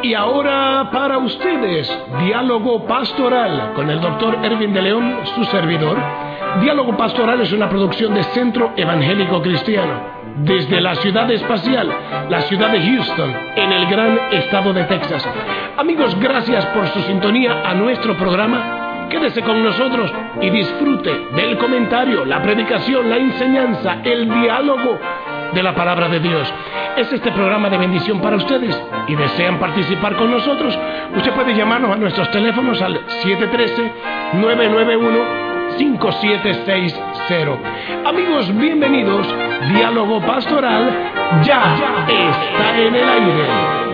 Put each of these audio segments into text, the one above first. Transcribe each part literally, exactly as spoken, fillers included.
Y ahora para ustedes, Diálogo Pastoral con el doctor Erwin de León, su servidor. Diálogo Pastoral es una producción de Centro Evangélico Cristiano, desde la ciudad espacial, la ciudad de Houston, en el gran estado de Texas. Amigos, gracias por su sintonía a nuestro programa. Quédese con nosotros y disfrute del comentario, la predicación, la enseñanza, el diálogo de la palabra de Dios. Es este programa de bendición para ustedes y desean participar con nosotros. Usted puede llamarnos a nuestros teléfonos al siete uno tres, nueve nueve uno, cinco siete seis cero. Amigos, bienvenidos. Diálogo Pastoral ya, ya está en el aire.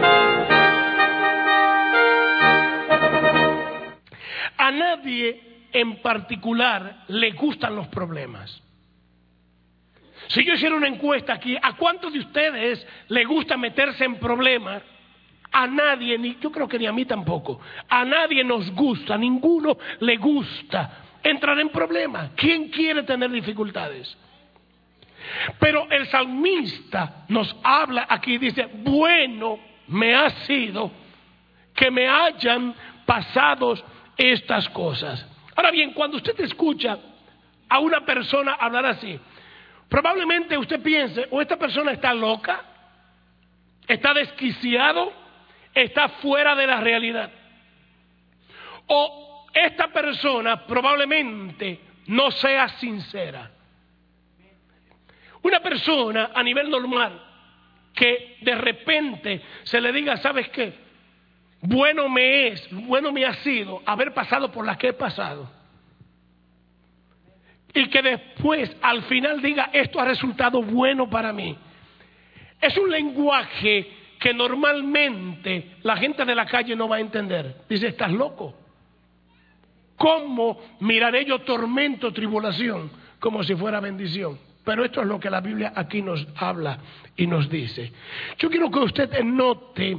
A nadie en particular le gustan los problemas. Si yo hiciera una encuesta aquí, ¿a cuántos de ustedes le gusta meterse en problemas? A nadie, ni yo creo que ni a mí tampoco. A nadie nos gusta, a ninguno le gusta entrar en problemas. ¿Quién quiere tener dificultades? Pero el salmista nos habla aquí, dice, bueno me ha sido que me hayan pasado estas cosas. Ahora bien, cuando usted escucha a una persona hablar así, probablemente usted piense, o esta persona está loca, está desquiciado, está fuera de la realidad. O esta persona probablemente no sea sincera. Una persona a nivel normal que de repente se le diga, ¿sabes qué? Bueno me es, bueno me ha sido haber pasado por las que he pasado. Y que después al final diga, esto ha resultado bueno para mí. Es un lenguaje que normalmente la gente de la calle no va a entender. Dice, estás loco. ¿Cómo miraré yo tormento, tribulación, como si fuera bendición? Pero esto es lo que la Biblia aquí nos habla y nos dice. Yo quiero que usted note,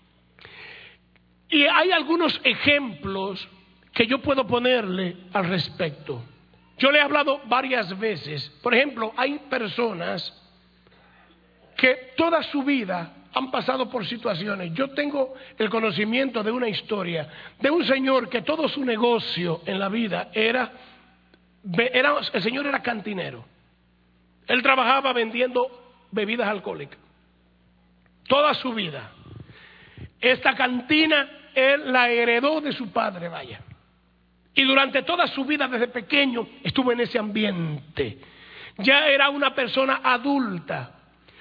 y hay algunos ejemplos que yo puedo ponerle al respecto. Yo le he hablado varias veces. Por ejemplo, hay personas que toda su vida han pasado por situaciones. Yo tengo el conocimiento de una historia de un señor que todo su negocio en la vida era, era el señor era cantinero. Él trabajaba vendiendo bebidas alcohólicas. Toda su vida. Esta cantina él la heredó de su padre, vaya. Y durante toda su vida desde pequeño estuvo en ese ambiente. Ya era una persona adulta.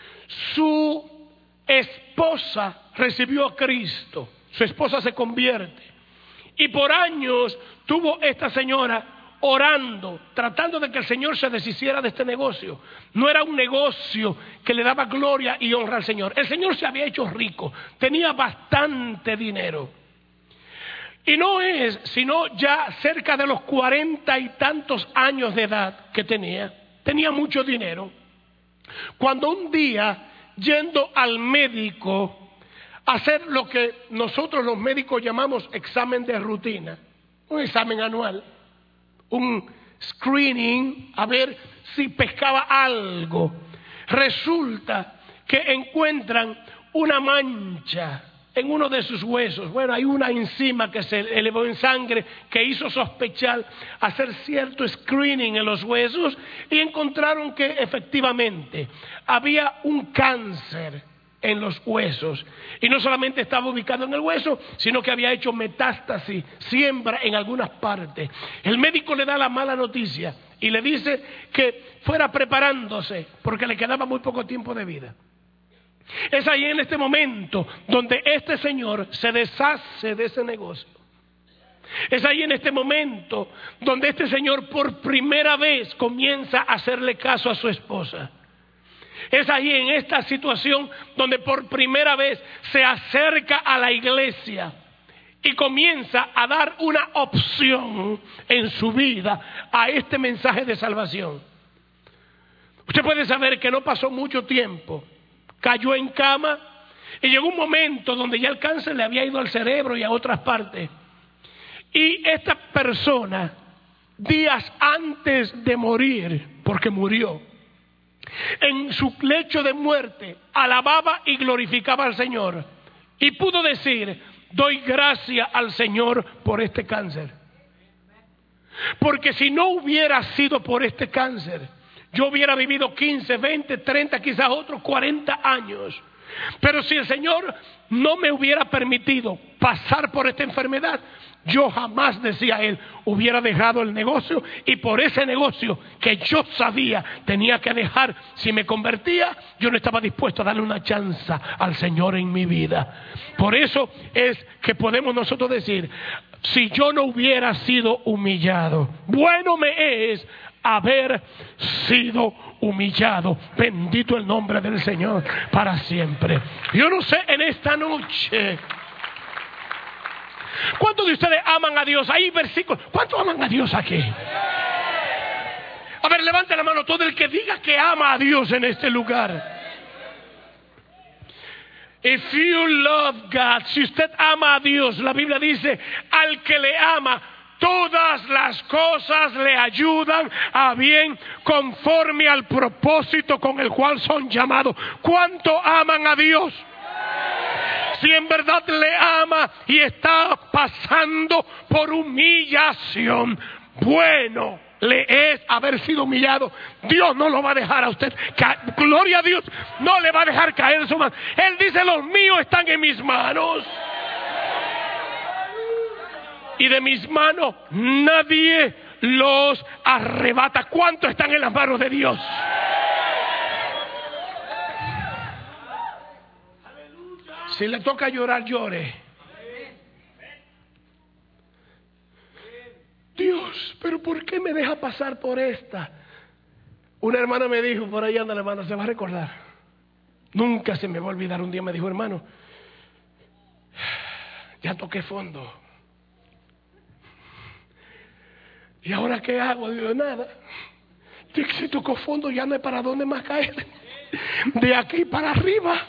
Su esposa recibió a Cristo. Su esposa se convierte. Y por años tuvo esta señora orando, tratando de que el Señor se deshiciera de este negocio. No era un negocio que le daba gloria y honra al Señor. El Señor se había hecho rico. Tenía bastante dinero. Y no es sino ya cerca de los cuarenta y tantos años de edad que tenía, tenía mucho dinero, cuando un día, yendo al médico a hacer lo que nosotros los médicos llamamos examen de rutina, un examen anual, un screening, a ver si pescaba algo, resulta que encuentran una mancha en uno de sus huesos. Bueno, hay una enzima que se elevó en sangre que hizo sospechar hacer cierto screening en los huesos y encontraron que efectivamente había un cáncer en los huesos. Y no solamente estaba ubicado en el hueso, sino que había hecho metástasis, siembra en algunas partes. El médico le da la mala noticia y le dice que fuera preparándose porque le quedaba muy poco tiempo de vida. Es ahí en este momento donde este señor se deshace de ese negocio. Es ahí en este momento donde este señor por primera vez comienza a hacerle caso a su esposa. Es ahí en esta situación donde por primera vez se acerca a la iglesia y comienza a dar una opción en su vida a este mensaje de salvación. Usted puede saber que no pasó mucho tiempo. Cayó en cama y llegó un momento donde ya el cáncer le había ido al cerebro y a otras partes. Y esta persona, días antes de morir, porque murió, en su lecho de muerte, alababa y glorificaba al Señor. y pudo decir: doy gracias al Señor por este cáncer. Porque si no hubiera sido por este cáncer, yo hubiera vivido quince, veinte, treinta, quizás otros cuarenta años. Pero si el Señor no me hubiera permitido pasar por esta enfermedad, yo jamás, decía él, hubiera dejado el negocio, y por ese negocio que yo sabía tenía que dejar, si me convertía, yo no estaba dispuesto a darle una chance al Señor en mi vida. Por eso es que podemos nosotros decir: si yo no hubiera sido humillado, bueno me es haber sido humillado. Bendito el nombre del Señor para siempre. Yo no sé en esta noche ¿cuántos de ustedes aman a Dios? Hay versículos. ¿Cuántos aman a Dios aquí? A ver, levante la mano todo el que diga que ama a Dios en este lugar. If you love God, si usted ama a Dios, la Biblia dice: al que le ama, todas las cosas le ayudan a bien, conforme al propósito con el cual son llamados. ¿Cuánto aman a Dios? Si en verdad le ama y está pasando por humillación, bueno le es haber sido humillado. Dios no lo va a dejar a usted caer. Gloria a Dios, no le va a dejar caer en su mano. Él dice: los míos están en mis manos, y de mis manos nadie los arrebata. ¿Cuántos están en las manos de Dios? Si le toca llorar, llore. Dios, pero ¿por qué me deja pasar por esta? Una hermana me dijo, por ahí anda la hermana, se va a recordar. Nunca se me va a olvidar. Un día me dijo: hermano, ya toqué fondo. ¿Y ahora qué hago? Digo: nada. Si tocó fondo, ya no hay para dónde más caer. De aquí para arriba.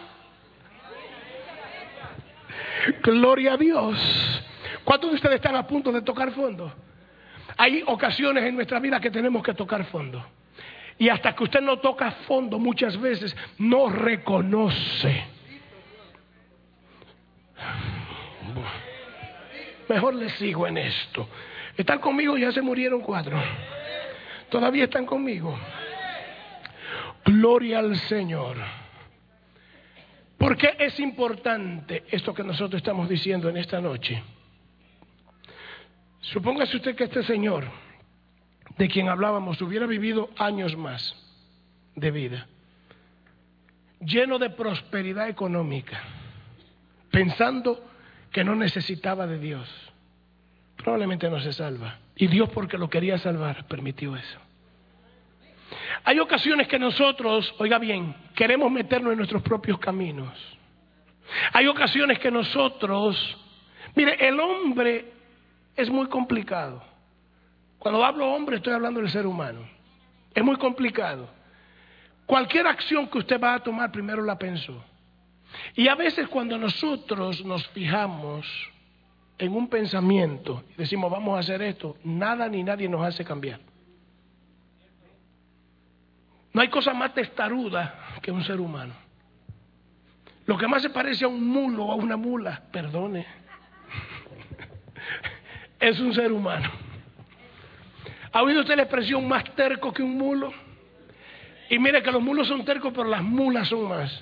Gloria a Dios. ¿Cuántos de ustedes están a punto de tocar fondo? Hay ocasiones en nuestra vida que tenemos que tocar fondo. Y hasta que usted no toca fondo, muchas veces no reconoce. Mejor les sigo en esto. ¿Están conmigo? Ya se murieron cuatro. ¿Todavía están conmigo? Gloria al Señor. ¿Por qué es importante esto que nosotros estamos diciendo en esta noche? Supóngase usted que este señor, de quien hablábamos, hubiera vivido años más de vida, lleno de prosperidad económica, pensando que no necesitaba de Dios. Probablemente no se salva. Y Dios, porque lo quería salvar, permitió eso. Hay ocasiones que nosotros, oiga bien, queremos meternos en nuestros propios caminos. Hay ocasiones que nosotros, mire, el hombre es muy complicado. Cuando hablo hombre, estoy hablando del ser humano. Es muy complicado. Cualquier acción que usted va a tomar, primero la pensó. Y a veces cuando nosotros nos fijamos en un pensamiento y decimos: vamos a hacer esto, nada ni nadie nos hace cambiar. No hay cosa más testaruda que un ser humano. Lo que más se parece a un mulo o a una mula, perdone, es un ser humano. ¿Ha oído usted la expresión más terco que un mulo? Y mire que los mulos son tercos, pero las mulas son más.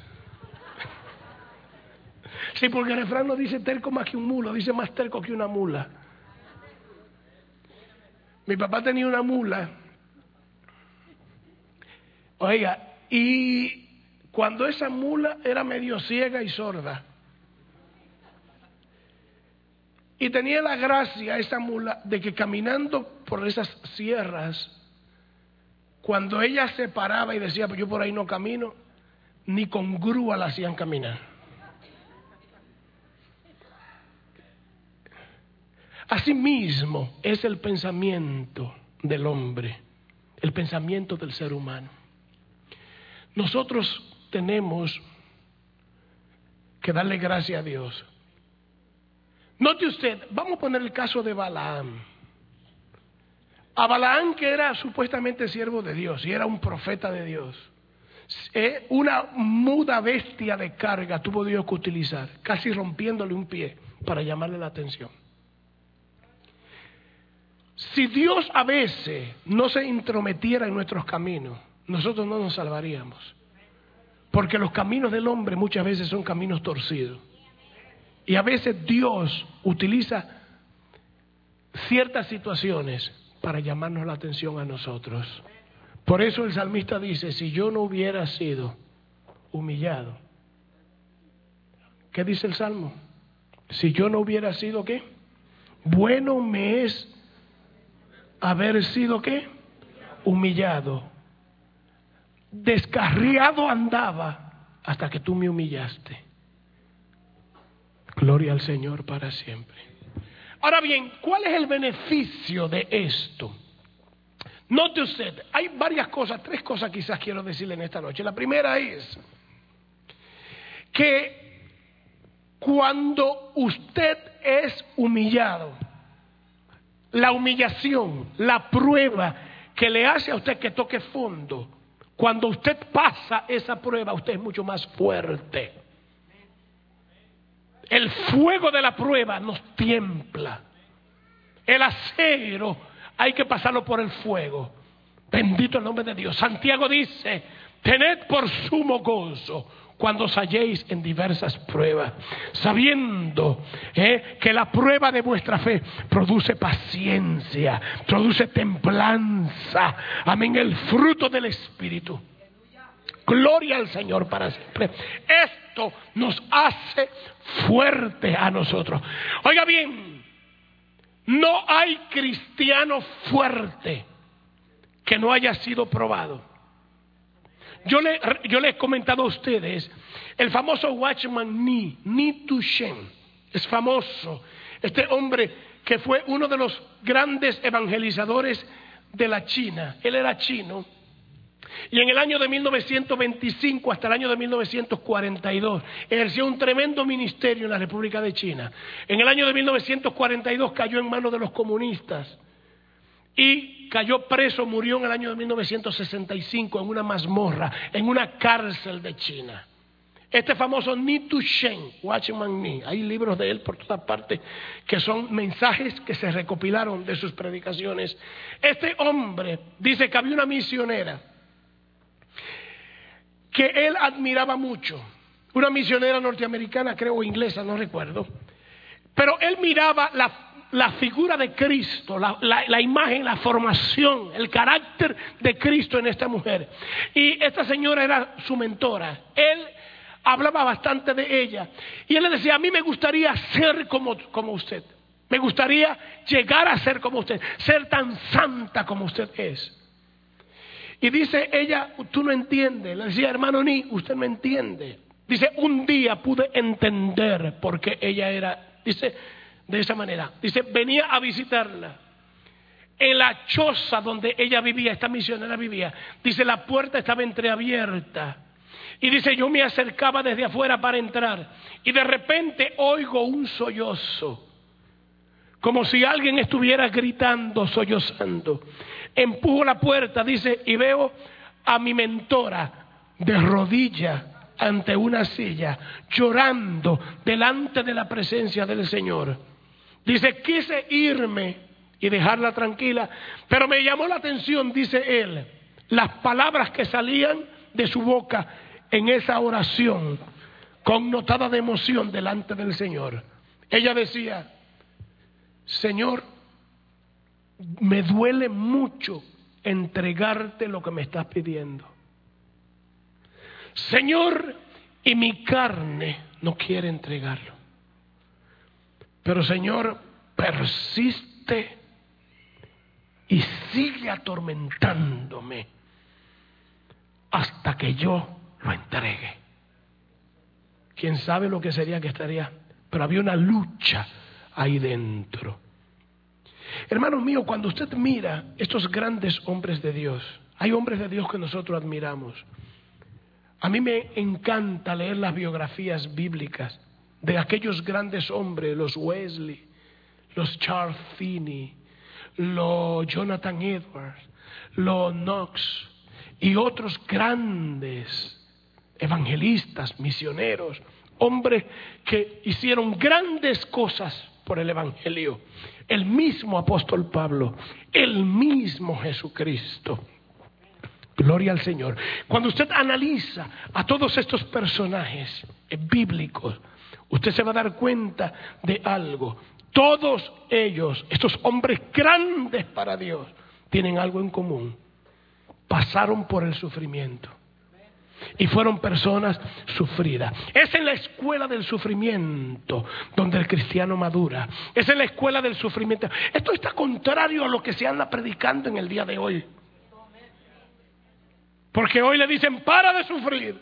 Sí, porque el refrán no dice terco más que un mulo, dice más terco que una mula. Mi papá tenía una mula. Oiga, y cuando esa mula era medio ciega y sorda, y tenía la gracia esa mula de que caminando por esas sierras, cuando ella se paraba y decía: pues yo por ahí no camino, ni con grúa la hacían caminar. Asimismo es el pensamiento del hombre, el pensamiento del ser humano. Nosotros tenemos que darle gracias a Dios. Note usted, vamos a poner el caso de Balaam. A Balaam, que era supuestamente siervo de Dios y era un profeta de Dios, eh, una muda bestia de carga tuvo Dios que utilizar, casi rompiéndole un pie para llamarle la atención. Si Dios a veces no se intrometiera en nuestros caminos, nosotros no nos salvaríamos. Porque los caminos del hombre muchas veces son caminos torcidos. Y a veces Dios utiliza ciertas situaciones para llamarnos la atención a nosotros. Por eso el salmista dice, si yo no hubiera sido humillado. ¿Qué dice el Salmo? Si yo no hubiera sido, ¿qué? Bueno me es haber sido, ¿qué? Humillado. Descarriado andaba hasta que tú me humillaste. Gloria al Señor para siempre. Ahora bien, ¿cuál es el beneficio de esto? Note usted, hay varias cosas, tres cosas quizás quiero decirle en esta noche. La primera es que cuando usted es humillado, la humillación, la prueba que le hace a usted que toque fondo, cuando usted pasa esa prueba, usted es mucho más fuerte. El fuego de la prueba nos tiembla. El acero hay que pasarlo por el fuego. Bendito el nombre de Dios. Santiago dice, tened por sumo gozo cuando os halléis en diversas pruebas, sabiendo eh, que la prueba de vuestra fe produce paciencia, produce templanza, amén, el fruto del Espíritu. Gloria al Señor para siempre. Esto nos hace fuertes a nosotros. Oiga bien, no hay cristiano fuerte que no haya sido probado. Yo le, yo le he comentado a ustedes el famoso Watchman Nee, Nee Tu Shen. Es famoso. Este hombre que fue uno de los grandes evangelizadores de la China. Él era chino. Y en el año de mil novecientos veinticinco hasta el año de mil novecientos cuarenta y dos ejerció un tremendo ministerio en la República de China. En el año de mil novecientos cuarenta y dos cayó en manos de los comunistas y cayó preso, murió en el año de mil novecientos sesenta y cinco en una mazmorra, en una cárcel de China. Este famoso Nee Tu Shen, Watchman Nee, hay libros de él por todas partes que son mensajes que se recopilaron de sus predicaciones. Este hombre dice que había una misionera que él admiraba mucho, una misionera norteamericana, creo, inglesa, no recuerdo, pero él miraba la, la figura de Cristo, la, la, la imagen, la formación, el carácter de Cristo en esta mujer, y esta señora era su mentora. Él hablaba bastante de ella, y él le decía, a mí me gustaría ser como, como usted, me gustaría llegar a ser como usted, ser tan santa como usted es. Y dice ella, tú no entiendes. Le decía, hermano Nee, usted no entiende. Dice, un día pude entender por qué ella era, dice, de esa manera. Dice, venía a visitarla. En la choza donde ella vivía, esta misionera vivía, dice, la puerta estaba entreabierta. Y dice, yo me acercaba desde afuera para entrar. Y de repente oigo un sollozo. Como si alguien estuviera gritando, sollozando. Empujo la puerta, dice, y veo a mi mentora de rodillas ante una silla, llorando delante de la presencia del Señor. Dice, quise irme y dejarla tranquila, pero me llamó la atención, dice él, las palabras que salían de su boca en esa oración, connotada de emoción delante del Señor. Ella decía, Señor, me duele mucho entregarte lo que me estás pidiendo. Señor, y mi carne no quiere entregarlo. Pero Señor, persiste y sigue atormentándome hasta que yo lo entregue. ¿Quién sabe lo que sería que estaría? Pero había una lucha ahí dentro. Hermanos míos, cuando usted mira estos grandes hombres de Dios, hay hombres de Dios que nosotros admiramos. A mí me encanta leer las biografías bíblicas de aquellos grandes hombres, los Wesley, los Charles Finney, los Jonathan Edwards, los Knox, y otros grandes evangelistas, misioneros, hombres que hicieron grandes cosas por el evangelio. El mismo apóstol Pablo, el mismo Jesucristo. Gloria al Señor. Cuando usted analiza a todos estos personajes bíblicos, usted se va a dar cuenta de algo. Todos ellos, estos hombres grandes para Dios, tienen algo en común. Pasaron por el sufrimiento y fueron personas sufridas. Es en la escuela del sufrimiento donde el cristiano madura. Es en la escuela del sufrimiento. Esto está contrario a lo que se anda predicando en el día de hoy. Porque hoy le dicen, para de sufrir.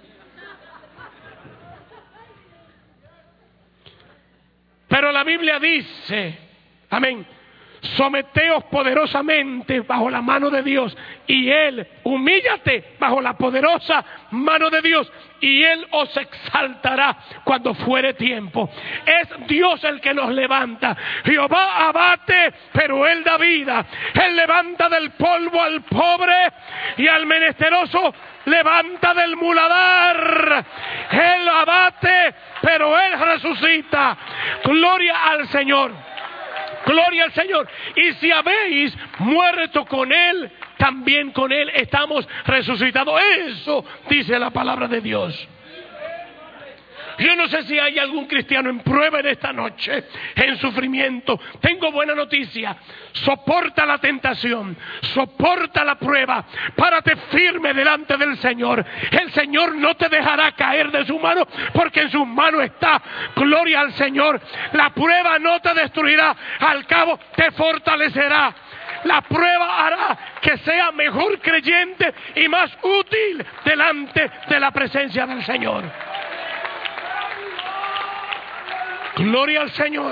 Pero la Biblia dice, amén, someteos poderosamente bajo la mano de Dios, y Él, humíllate bajo la poderosa mano de Dios, y Él os exaltará cuando fuere tiempo. Es Dios el que nos levanta. Jehová abate, pero Él da vida. Él levanta del polvo al pobre, y al menesteroso levanta del muladar. Él abate, pero Él resucita. Gloria al Señor. Gloria al Señor. Y si habéis muerto con Él, también con Él estamos resucitados. Eso dice la palabra de Dios. Yo no sé si hay algún cristiano en prueba en esta noche, en sufrimiento. Tengo buena noticia. Soporta la tentación, soporta la prueba, párate firme delante del Señor. El Señor no te dejará caer de su mano, porque en sus manos está. Gloria al Señor. La prueba no te destruirá, al cabo te fortalecerá. La prueba hará que sea mejor creyente y más útil delante de la presencia del Señor. Gloria al Señor.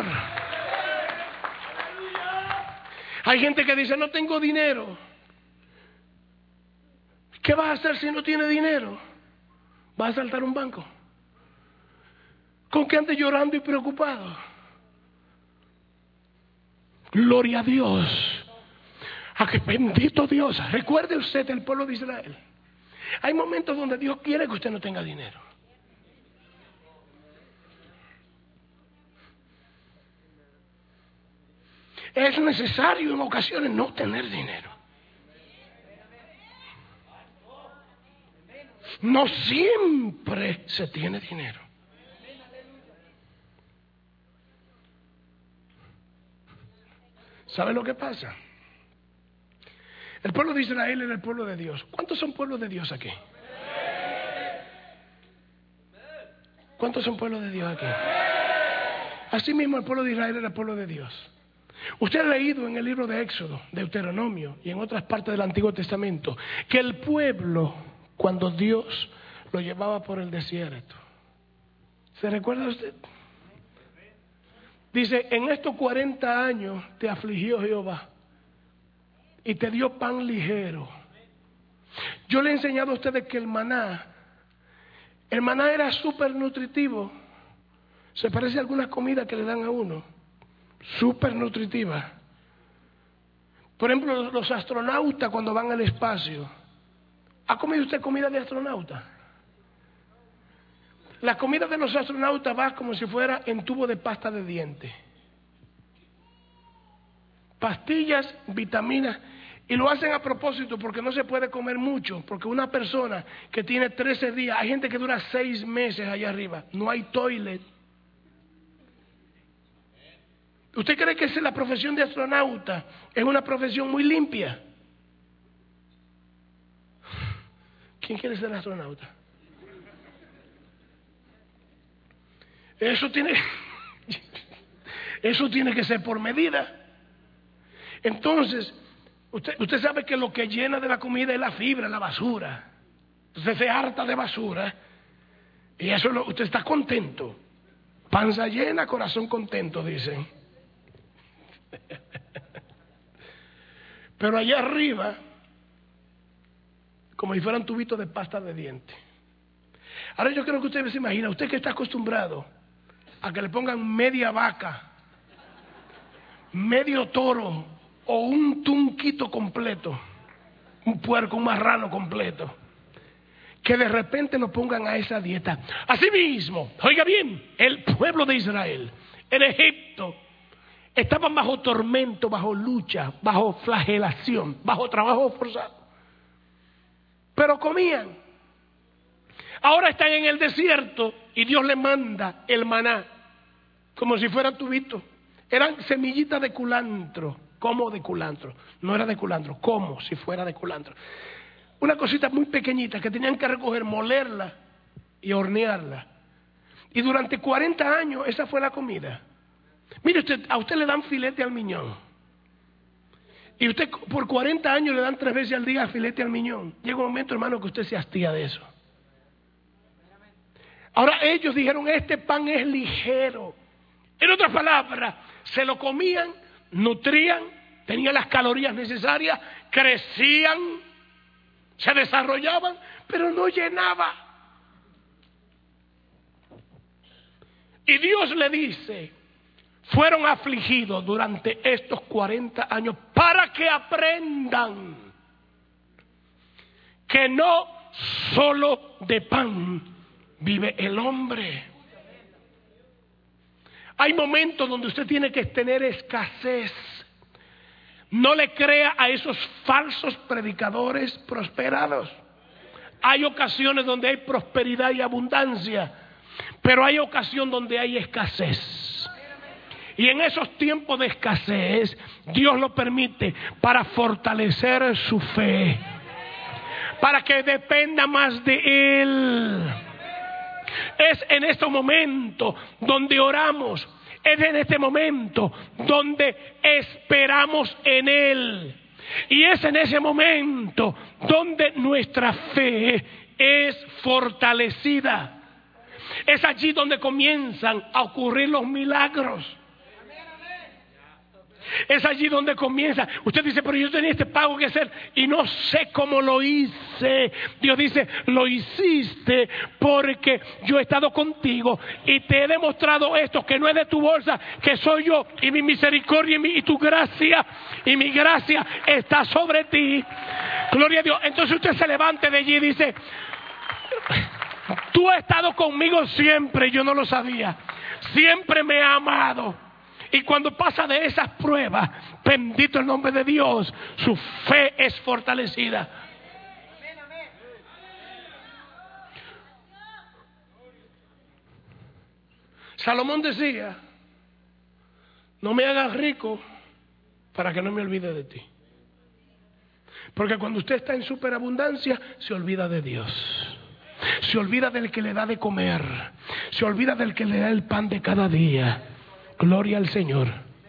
Hay gente que dice, no tengo dinero. ¿Qué vas a hacer si no tienes dinero? ¿Vas a asaltar un banco? ¿Con qué andes llorando y preocupado? Gloria a Dios. A que bendito Dios. Recuerde usted el pueblo de Israel. Hay momentos donde Dios quiere que usted no tenga dinero. Es necesario en ocasiones no tener dinero. No siempre se tiene dinero. ¿Sabe lo que pasa? El pueblo de Israel era el pueblo de Dios. ¿Cuántos son pueblos de Dios aquí? ¿Cuántos son pueblos de Dios aquí? Así mismo el pueblo de Israel era el pueblo de Dios. Usted ha leído en el libro de Éxodo, Deuteronomio y en otras partes del Antiguo Testamento que el pueblo, cuando Dios lo llevaba por el desierto, ¿se recuerda usted? Dice, en estos cuarenta años te afligió Jehová y te dio pan ligero. Yo le he enseñado a ustedes que el maná, el maná era súper nutritivo. Se parece a algunas comidas que le dan a uno. Súper nutritiva. Por ejemplo, los astronautas cuando van al espacio. ¿Ha comido usted comida de astronauta? La comida de los astronautas va como si fuera en tubo de pasta de dientes. Pastillas, vitaminas. Y lo hacen a propósito porque no se puede comer mucho. Porque una persona que tiene trece días, hay gente que dura seis meses allá arriba. No hay toilet. ¿Usted cree que la profesión de astronauta es una profesión muy limpia? ¿Quién quiere ser astronauta? Eso tiene, eso tiene que ser por medida. Entonces, usted, usted sabe que lo que llena de la comida es la fibra, la basura. Entonces se harta de basura y eso lo, usted está contento. Panza llena, corazón contento, dicen. Pero allá arriba, como si fueran tubitos de pasta de dientes. Ahora yo creo que usted se imagina, usted que está acostumbrado a que le pongan media vaca, medio toro o un tunquito completo. un puerco, un marrano completo, que de repente lo pongan a esa dieta. Asimismo, oiga bien, el pueblo de Israel en Egipto estaban bajo tormento, bajo lucha, bajo flagelación, bajo trabajo forzado, pero comían. Ahora están en el desierto y Dios les manda el maná, como si fueran tubitos. Eran semillitas de culantro. Como de culantro, no era de culantro, como si fuera de culantro. Una cosita muy pequeñita que tenían que recoger, molerla y hornearla. Y durante cuarenta años esa fue la comida. Mire usted, a usted le dan filete al miñón. Y usted por cuarenta años le dan tres veces al día filete al miñón. Llega un momento, hermano, que usted se hastía de eso. Ahora ellos dijeron, este pan es ligero. En otras palabras, se lo comían, nutrían, tenían las calorías necesarias, crecían, se desarrollaban, pero no llenaba. Y Dios le dice, fueron afligidos durante estos cuarenta años para que aprendan que no solo de pan vive el hombre. Hay momentos donde usted tiene que tener escasez. No le crea a esos falsos predicadores prosperados. Hay ocasiones donde hay prosperidad y abundancia, pero hay ocasión donde hay escasez. Y en esos tiempos de escasez, Dios lo permite para fortalecer su fe, para que dependa más de Él. Es en este momento donde oramos, es en este momento donde esperamos en Él. Y es en ese momento donde nuestra fe es fortalecida. Es allí donde comienzan a ocurrir los milagros. Es allí donde comienza. Usted dice, pero yo tenía este pago que hacer y no sé cómo lo hice. Dios dice, lo hiciste porque yo he estado contigo y te he demostrado esto, que no es de tu bolsa, que soy yo, y mi misericordia y, mi, y tu gracia y mi gracia está sobre ti. Gloria a Dios. Entonces usted se levante de allí y dice, tú has estado conmigo siempre, yo no lo sabía. Siempre me ha amado. Y cuando pasa de esas pruebas, bendito el nombre de Dios, su fe es fortalecida. Salomón decía, no me hagas rico para que no me olvide de ti. Porque cuando usted está en superabundancia, se olvida de Dios. Se olvida del que le da de comer. Se olvida del que le da el pan de cada día. Gloria al Señor.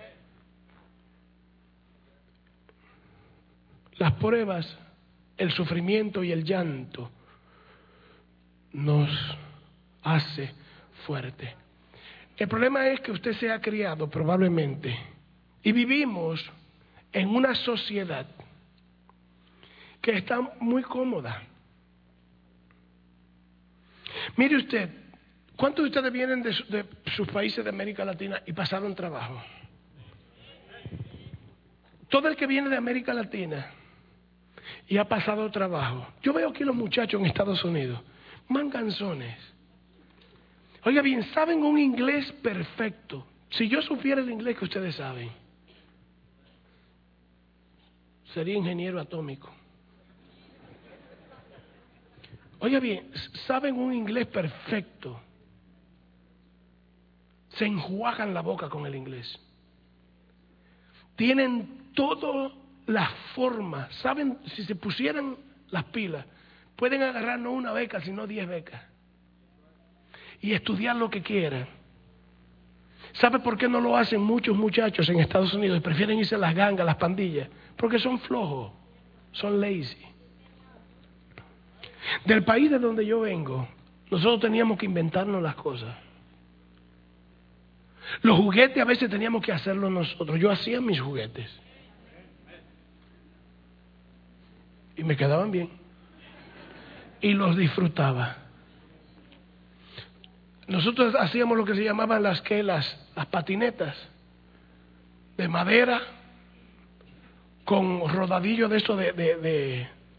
Las pruebas, el sufrimiento y el llanto nos hace fuerte. El problema es que usted se ha criado probablemente y vivimos en una sociedad que está muy cómoda. Mire usted, ¿cuántos de ustedes vienen de, de sus países de América Latina y pasaron trabajo? Todo el que viene de América Latina y ha pasado trabajo. Yo veo aquí los muchachos en Estados Unidos, manganzones. Oiga bien, saben un inglés perfecto. Si yo supiera el inglés que ustedes saben, sería ingeniero atómico. Oiga bien, saben un inglés perfecto. Se enjuagan la boca con el inglés. Tienen todas las formas. Saben, si se pusieran las pilas, pueden agarrar no una beca, sino diez becas. Y estudiar lo que quieran. ¿Sabe por qué no lo hacen muchos muchachos en Estados Unidos y prefieren irse a las gangas, a las pandillas? Porque son flojos, son lazy. Del país de donde yo vengo, nosotros teníamos que inventarnos las cosas. Los juguetes a veces teníamos que hacerlos nosotros. Yo hacía mis juguetes. Y me quedaban bien. Y los disfrutaba. Nosotros hacíamos lo que se llamaban las que las, las patinetas de madera con rodadillo de esto de, de, de,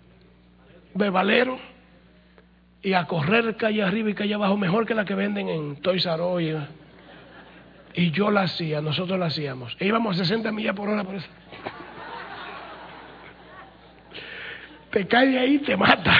bebalero y a correr calle arriba y calle abajo, mejor que la que venden en Toys R Us. Y yo la hacía, nosotros la hacíamos. E íbamos a sesenta millas por hora por eso. Te cae de ahí y te mata.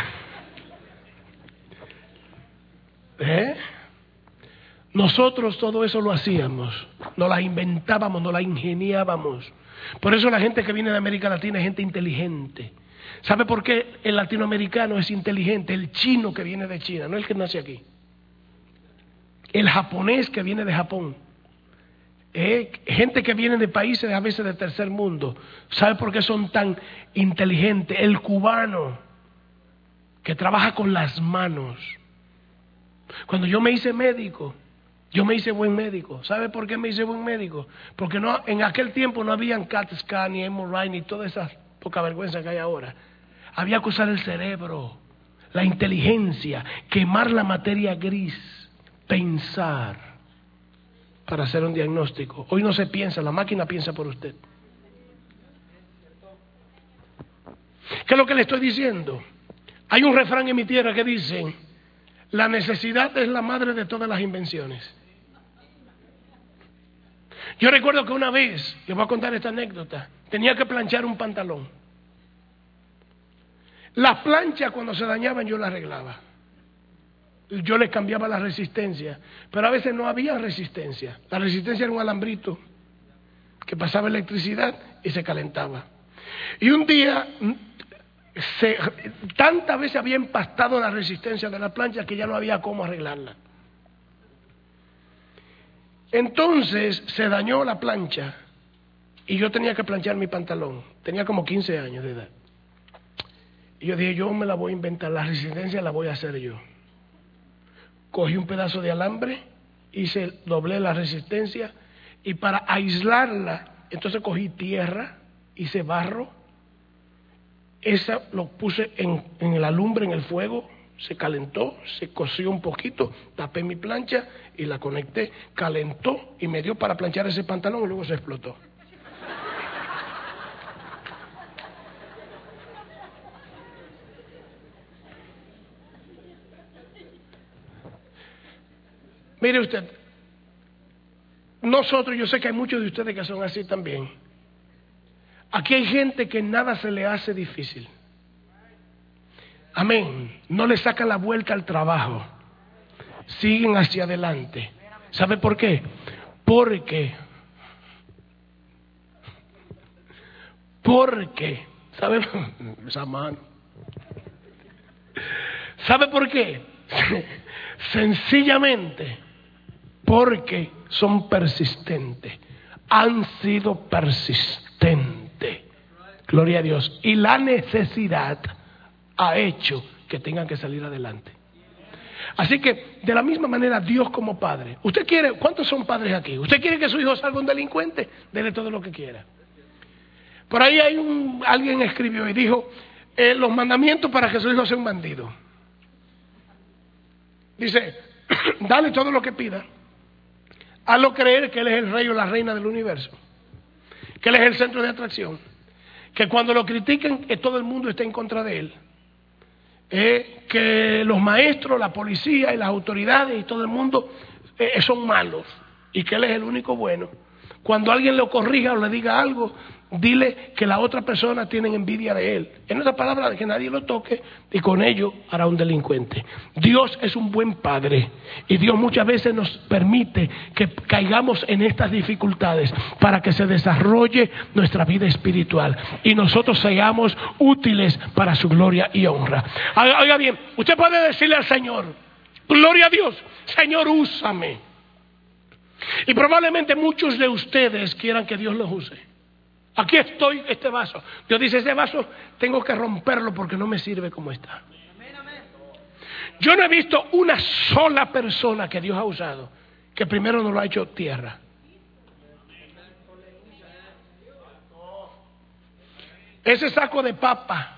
¿Eh? Nosotros todo eso lo hacíamos, nos la inventábamos, nos la ingeniábamos. Por eso la gente que viene de América Latina es gente inteligente. ¿Sabe por qué el latinoamericano es inteligente? El chino que viene de China, no el que nace aquí. El japonés que viene de Japón. Eh, gente que viene de países a veces de tercer mundo. ¿Sabe por qué son tan inteligentes? El cubano que trabaja con las manos. Cuando yo me hice médico, yo me hice buen médico. ¿Sabe por qué me hice buen médico? Porque no, en aquel tiempo no habían C A T scan ni M R I ni toda esa poca vergüenza que hay ahora. Había que usar el cerebro, la inteligencia, quemar la materia gris, pensar para hacer un diagnóstico. Hoy no se piensa, la máquina piensa por usted. ¿Qué es lo que le estoy diciendo? Hay un refrán en mi tierra que dice: la necesidad es la madre de todas las invenciones. Yo recuerdo que una vez, les voy a contar esta anécdota, tenía que planchar un pantalón. Las planchas cuando se dañaban yo las arreglaba. Yo les cambiaba la resistencia, pero a veces no había resistencia. La resistencia era un alambrito que pasaba electricidad y se calentaba. Y un día, se, tantas veces había empastado la resistencia de la plancha que ya no había cómo arreglarla. Entonces se dañó la plancha y yo tenía que planchar mi pantalón. Tenía como quince años de edad. Y yo dije, yo me la voy a inventar, la resistencia la voy a hacer yo. Cogí un pedazo de alambre, hice, doblé la resistencia y para aislarla, entonces cogí tierra, hice barro, esa lo puse en, en la lumbre, en el fuego, se calentó, se coció un poquito, tapé mi plancha y la conecté, calentó y me dio para planchar ese pantalón y luego se explotó. Mire usted, nosotros, yo sé que hay muchos de ustedes que son así también. Aquí hay gente que nada se le hace difícil. Amén. No le sacan la vuelta al trabajo. Siguen hacia adelante. ¿Sabe por qué? Porque, porque, ¿sabe? Esa mano. ¿Sabe por qué? Sencillamente porque son persistentes, han sido persistentes. Gloria a Dios. Y la necesidad ha hecho que tengan que salir adelante. Así que, de la misma manera, Dios como padre. ¿Usted quiere, cuántos son padres aquí? ¿Usted quiere que su hijo salga un delincuente? Dele todo lo que quiera. Por ahí hay un, alguien escribió y dijo, eh, los mandamientos para que su hijo sea un bandido. Dice, dale todo lo que pida. Hazlo creer que él es el rey o la reina del universo. Que él es el centro de atracción. Que cuando lo critiquen, que todo el mundo esté en contra de él. Eh, que los maestros, la policía y las autoridades y todo el mundo eh, son malos. Y que él es el único bueno. Cuando alguien lo corrija o le diga algo, dile que la otra persona tiene envidia de él. En otras palabras, que nadie lo toque y con ello hará un delincuente. Dios es un buen padre y Dios muchas veces nos permite que caigamos en estas dificultades para que se desarrolle nuestra vida espiritual y nosotros seamos útiles para su gloria y honra. Oiga bien, usted puede decirle al Señor, gloria a Dios, Señor, úsame. Y probablemente muchos de ustedes quieran que Dios los use. Aquí estoy, este vaso. Dios dice, ese vaso tengo que romperlo porque no me sirve como está. Yo no he visto una sola persona que Dios ha usado que primero no lo ha hecho tierra. Ese saco de papa,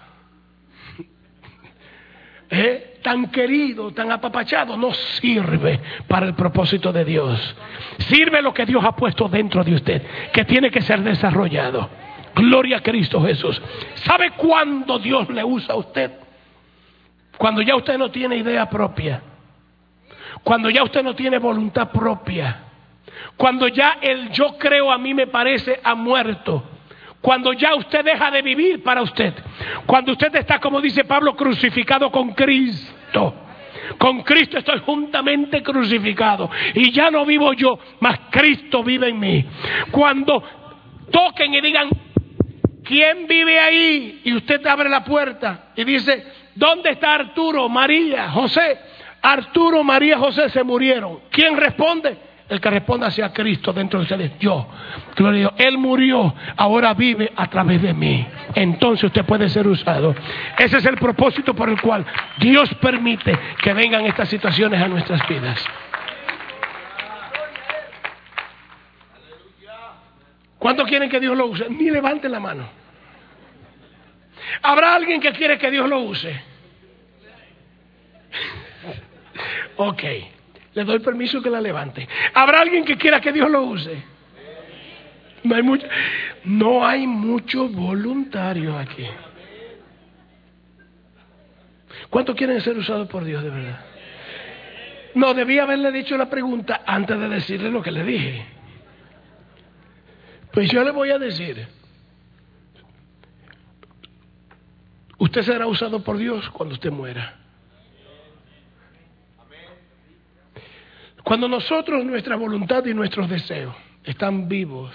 ¿eh? tan querido, tan apapachado, no sirve para el propósito de Dios. Sirve lo que Dios ha puesto dentro de usted, que tiene que ser desarrollado. Gloria a Cristo Jesús. ¿Sabe cuándo Dios le usa a usted? Cuando ya usted no tiene idea propia, cuando ya usted no tiene voluntad propia, cuando ya el yo creo a mí me parece ha muerto, cuando ya usted deja de vivir para usted, cuando usted está, como dice Pablo, crucificado con Cristo. Con Cristo estoy juntamente crucificado y ya no vivo yo, mas Cristo vive en mí. Cuando toquen y digan, ¿quién vive ahí? Y usted abre la puerta y dice, ¿dónde está Arturo, María, José? Arturo, María, José se murieron. ¿Quién responde? El que responde hacia Cristo dentro de ustedes, yo. Gloria a Dios. Él murió, ahora vive a través de mí. Entonces usted puede ser usado. Ese es el propósito por el cual Dios permite que vengan estas situaciones a nuestras vidas. ¿Cuántos quieren que Dios lo use? Ni levanten la mano. ¿Habrá alguien que quiere que Dios lo use? Ok. Le doy permiso que la levante. ¿Habrá alguien que quiera que Dios lo use? No hay mucho, no hay muchos voluntarios aquí. ¿Cuántos quieren ser usados por Dios de verdad? No, debía haberle dicho la pregunta antes de decirle lo que le dije. Pues yo le voy a decir, usted será usado por Dios cuando usted muera. Cuando nosotros, nuestra voluntad y nuestros deseos están vivos,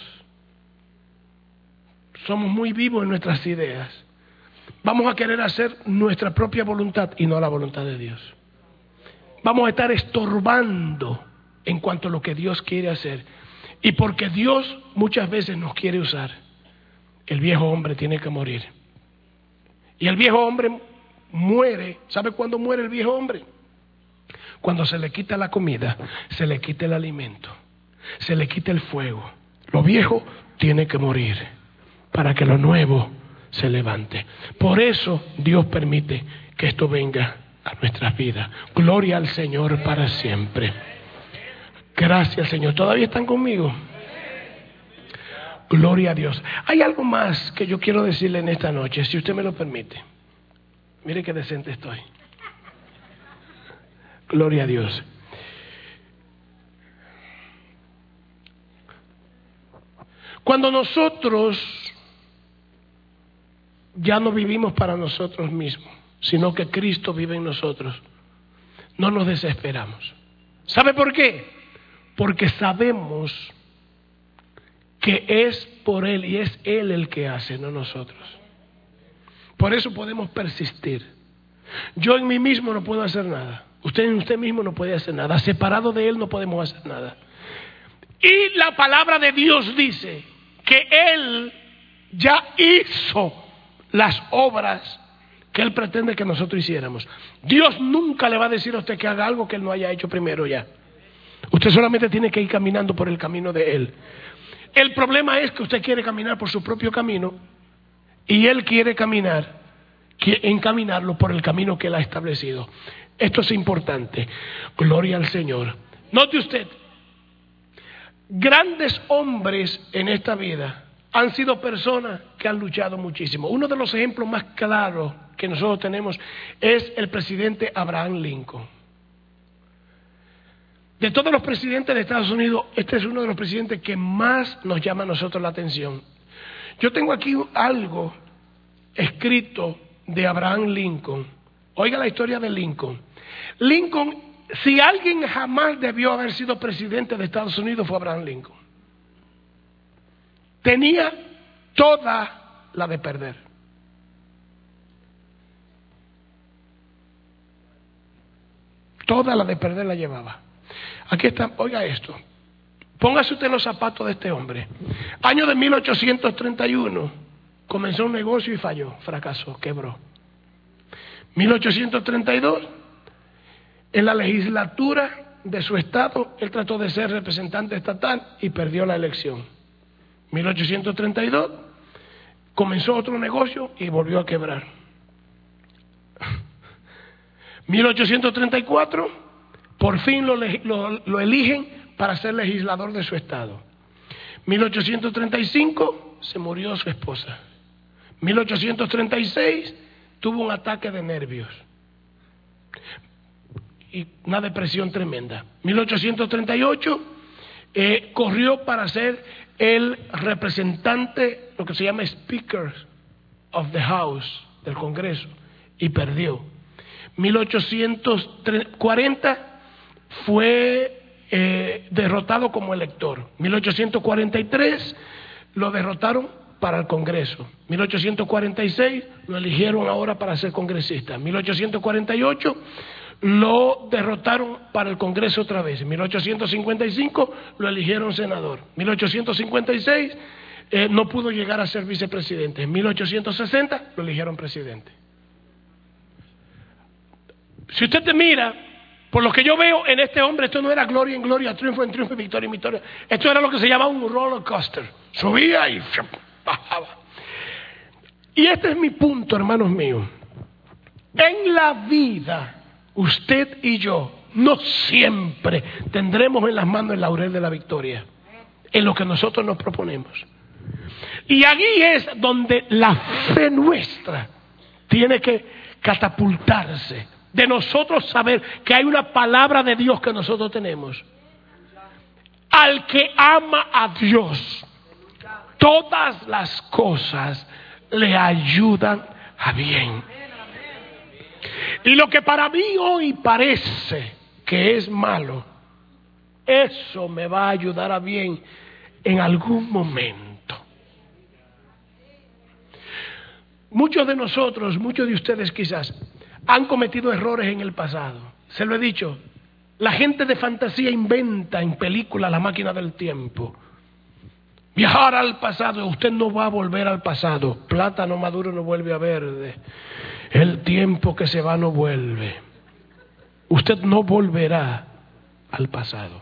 somos muy vivos en nuestras ideas, vamos a querer hacer nuestra propia voluntad y no la voluntad de Dios. Vamos a estar estorbando en cuanto a lo que Dios quiere hacer. Y porque Dios muchas veces nos quiere usar, el viejo hombre tiene que morir. Y el viejo hombre muere. ¿Sabe cuándo muere el viejo hombre? Cuando se le quita la comida, se le quita el alimento, se le quita el fuego. Lo viejo tiene que morir para que lo nuevo se levante. Por eso Dios permite que esto venga a nuestras vidas. Gloria al Señor para siempre. Gracias, Señor. ¿Todavía están conmigo? Gloria a Dios. Hay algo más que yo quiero decirle en esta noche, si usted me lo permite. Mire qué decente estoy. Gloria a Dios. Cuando nosotros ya no vivimos para nosotros mismos, sino que Cristo vive en nosotros, no nos desesperamos. ¿Sabe por qué? Porque sabemos que es por Él y es Él el que hace, no nosotros. Por eso podemos persistir. Yo en mí mismo no puedo hacer nada. Usted en usted mismo no puede hacer nada. Separado de Él no podemos hacer nada. Y la palabra de Dios dice que Él ya hizo las obras que Él pretende que nosotros hiciéramos. Dios nunca le va a decir a usted que haga algo que Él no haya hecho primero ya. Usted solamente tiene que ir caminando por el camino de Él. El problema es que usted quiere caminar por su propio camino y Él quiere caminar, quiere encaminarlo por el camino que Él ha establecido. Esto es importante. Gloria al Señor. Note usted, grandes hombres en esta vida han sido personas que han luchado muchísimo. Uno de los ejemplos más claros que nosotros tenemos es el presidente Abraham Lincoln. De todos los presidentes de Estados Unidos, este es uno de los presidentes que más nos llama a nosotros la atención. Yo tengo aquí algo escrito de Abraham Lincoln. Oiga la historia de Lincoln. Lincoln, si alguien jamás debió haber sido presidente de Estados Unidos, fue Abraham Lincoln. Tenía toda la de perder. Toda la de perder la llevaba. Aquí está, oiga esto. Póngase usted en los zapatos de este hombre. Año de mil ochocientos treinta y uno, comenzó un negocio y falló, fracasó, quebró. mil ochocientos treinta y dos, en la legislatura de su estado, él trató de ser representante estatal y perdió la elección. mil ochocientos treinta y dos, comenzó otro negocio y volvió a quebrar. mil ochocientos treinta y cuatro, por fin lo, lo, lo eligen para ser legislador de su estado. mil ochocientos treinta y cinco, se murió su esposa. mil ochocientos treinta y seis, tuvo un ataque de nervios y una depresión tremenda. mil ochocientos treinta y ocho eh, corrió para ser el representante, lo que se llama Speaker of the House, del Congreso, y perdió. mil ochocientos cuarenta fue eh, derrotado como elector. mil ochocientos cuarenta y tres lo derrotaron para el Congreso. mil ochocientos cuarenta y seis lo eligieron ahora para ser congresista. mil ochocientos cuarenta y ocho lo derrotaron para el Congreso otra vez. En mil ochocientos cincuenta y cinco lo eligieron senador. mil ochocientos cincuenta y seis eh, no pudo llegar a ser vicepresidente. En mil ochocientos sesenta lo eligieron presidente. Si usted te mira, por lo que yo veo en este hombre, esto no era gloria en gloria, triunfo en triunfo, victoria en victoria. Esto era lo que se llamaba un roller coaster. Subía y bajaba. Y este es mi punto, hermanos míos. En la vida, usted y yo no siempre tendremos en las manos el laurel de la victoria en lo que nosotros nos proponemos. Y allí es donde la fe nuestra tiene que catapultarse, de nosotros saber que hay una palabra de Dios que nosotros tenemos. Al que ama a Dios, todas las cosas le ayudan a bien. Y lo que para mí hoy parece que es malo, eso me va a ayudar a bien en algún momento. Muchos de nosotros, muchos de ustedes quizás, han cometido errores en el pasado. Se lo he dicho, la gente de fantasía inventa en películas la máquina del tiempo. Viajar al pasado, usted no va a volver al pasado. Plátano maduro no vuelve a verde. El tiempo que se va no vuelve. Usted no volverá al pasado.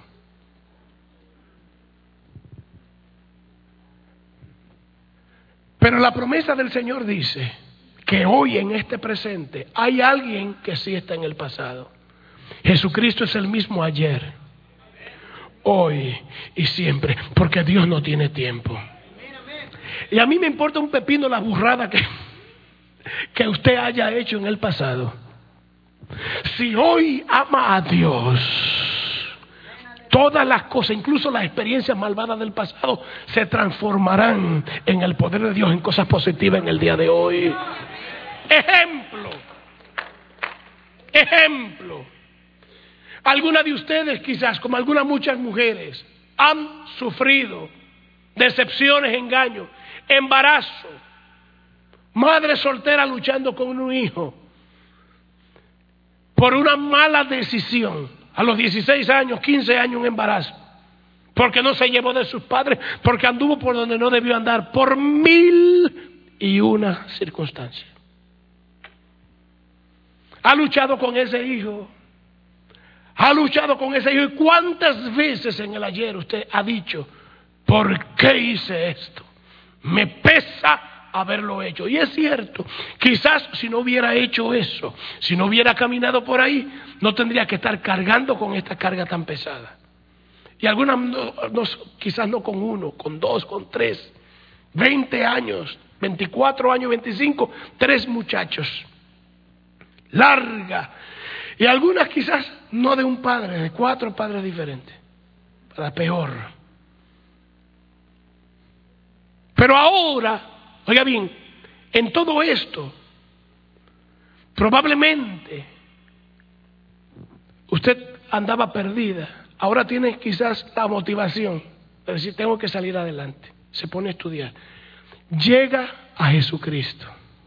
Pero la promesa del Señor dice que hoy en este presente hay alguien que sí está en el pasado. Jesucristo es el mismo ayer, hoy y siempre, porque Dios no tiene tiempo. Y a mí me importa un pepino la burrada que, que usted haya hecho en el pasado. Si hoy ama a Dios, todas las cosas, incluso las experiencias malvadas del pasado, se transformarán en el poder de Dios, en cosas positivas en el día de hoy. Ejemplo, ejemplo. Algunas de ustedes quizás, como algunas muchas mujeres, han sufrido decepciones, engaños, embarazo, madre soltera luchando con un hijo por una mala decisión, a los dieciséis años, quince años un embarazo, porque no se llevó de sus padres, porque anduvo por donde no debió andar, por mil y una circunstancias. Ha luchado con ese hijo, ha luchado con ese hijo, y cuántas veces en el ayer usted ha dicho, ¿por qué hice esto? Me pesa haberlo hecho. Y es cierto, quizás si no hubiera hecho eso, si no hubiera caminado por ahí, no tendría que estar cargando con esta carga tan pesada. Y algunas, no, no, quizás no con uno, con dos, con tres, veinte años, veinticuatro años, veinticinco, tres muchachos, larga. Y algunas quizás no de un padre, de cuatro padres diferentes, para peor. Pero ahora, oiga bien, en todo esto, probablemente usted andaba perdida. Ahora tiene quizás la motivación de decir, tengo que salir adelante. Se pone a estudiar. Llega a Jesucristo.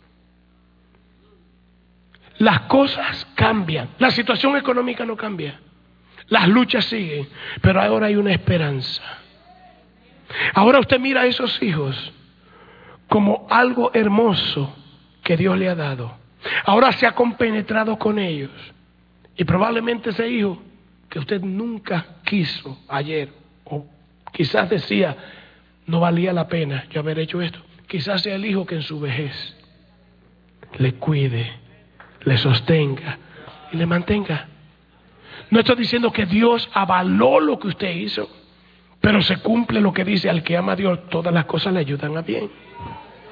Las cosas cambian. La situación económica no cambia. Las luchas siguen. Pero ahora hay una esperanza. Ahora usted mira a esos hijos como algo hermoso que Dios le ha dado. Ahora se ha compenetrado con ellos. Y probablemente ese hijo que usted nunca quiso ayer, o quizás decía, no valía la pena yo haber hecho esto, quizás sea el hijo que en su vejez le cuide, le sostenga y le mantenga. No estoy diciendo que Dios avaló lo que usted hizo, pero se cumple lo que dice, al que ama a Dios todas las cosas le ayudan a bien.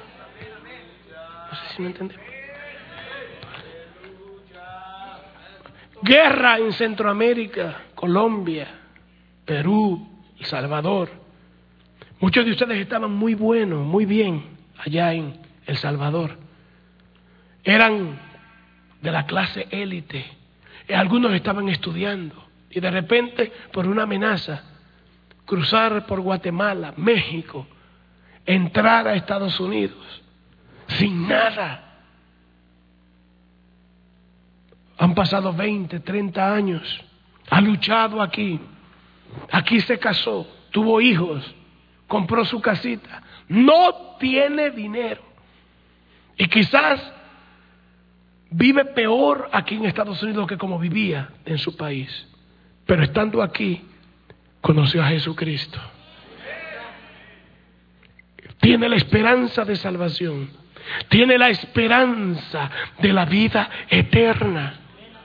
No sé si me entendemos. guerra en Centroamérica, Colombia, Perú, El Salvador. Muchos de ustedes estaban muy buenos, muy bien allá en El Salvador. Eran de la clase élite. Algunos estaban estudiando y de repente, por una amenaza, cruzar por Guatemala, México, entrar a Estados Unidos sin nada. Han pasado veinte, treinta años. Ha luchado aquí. Aquí se casó, tuvo hijos, compró su casita. No tiene dinero. Y quizás vive peor aquí en Estados Unidos que como vivía en su país. Pero estando aquí, conoció a Jesucristo. Tiene la esperanza de salvación. Tiene la esperanza de la vida eterna.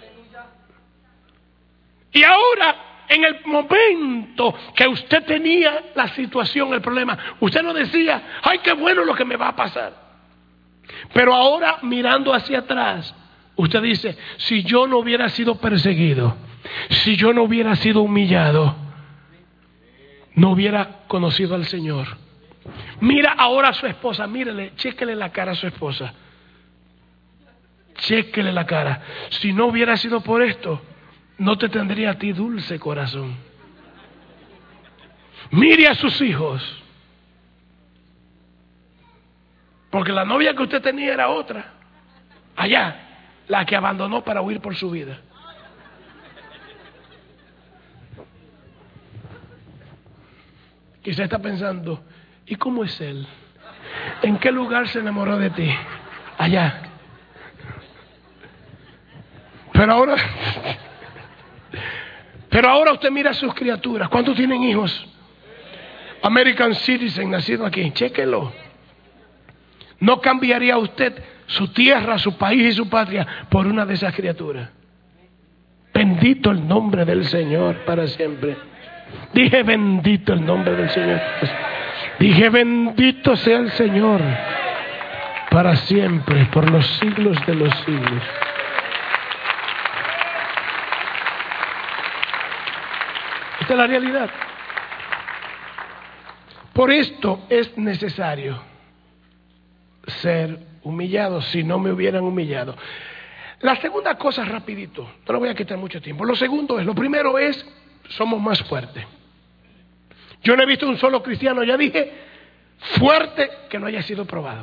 Y ahora, en el momento que usted tenía la situación, el problema, usted no decía, ay, qué bueno lo que me va a pasar. Pero ahora, mirando hacia atrás, usted dice, si yo no hubiera sido perseguido, si yo no hubiera sido humillado, no hubiera conocido al Señor. Mira ahora a su esposa, mírele, chéquele la cara a su esposa. Chéquele la cara. Si no hubiera sido por esto, no te tendría a ti dulce corazón. Mire a sus hijos. Porque la novia que usted tenía era otra. Allá, la que abandonó para huir por su vida. Quizá está pensando, ¿y cómo es él? ¿En qué lugar se enamoró de ti? Allá. Pero ahora... Pero ahora usted mira a sus criaturas. ¿Cuántos tienen hijos? American Citizen, nacido aquí. Chéquelo. ¿No cambiaría usted su tierra, su país y su patria por una de esas criaturas? Bendito el nombre del Señor para siempre. Dije bendito el nombre del Señor. Dije bendito sea el Señor para siempre, por los siglos de los siglos. Esta es la realidad. Por esto es necesario ser humillado, si no me hubieran humillado. La segunda cosa, rapidito, no le voy a quitar mucho tiempo. Lo segundo es, lo primero es, somos más fuertes. Yo no he visto un solo cristiano, ya dije, fuerte que no haya sido probado.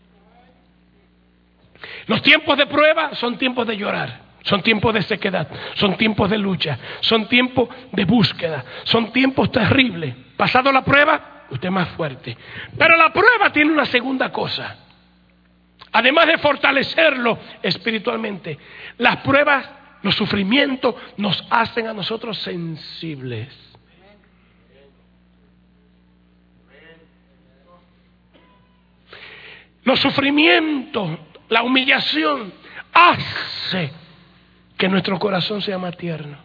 Los tiempos de prueba son tiempos de llorar. Son tiempos de sequedad, son tiempos de lucha, son tiempos de búsqueda, son tiempos terribles. Pasado la prueba, usted es más fuerte. Pero la prueba tiene una segunda cosa. Además de fortalecerlo espiritualmente, las pruebas, los sufrimientos nos hacen a nosotros sensibles. Los sufrimientos, la humillación, hace que nuestro corazón sea más tierno.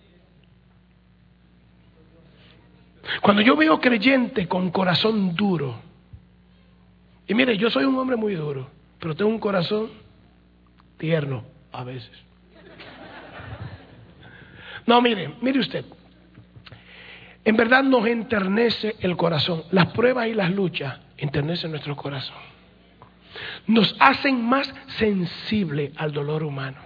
Cuando yo veo creyente con corazón duro, y mire, yo soy un hombre muy duro, pero tengo un corazón tierno a veces. No, mire, mire usted, en verdad nos enternece el corazón. Las pruebas y las luchas enternecen nuestro corazón. Nos hacen más sensibles al dolor humano.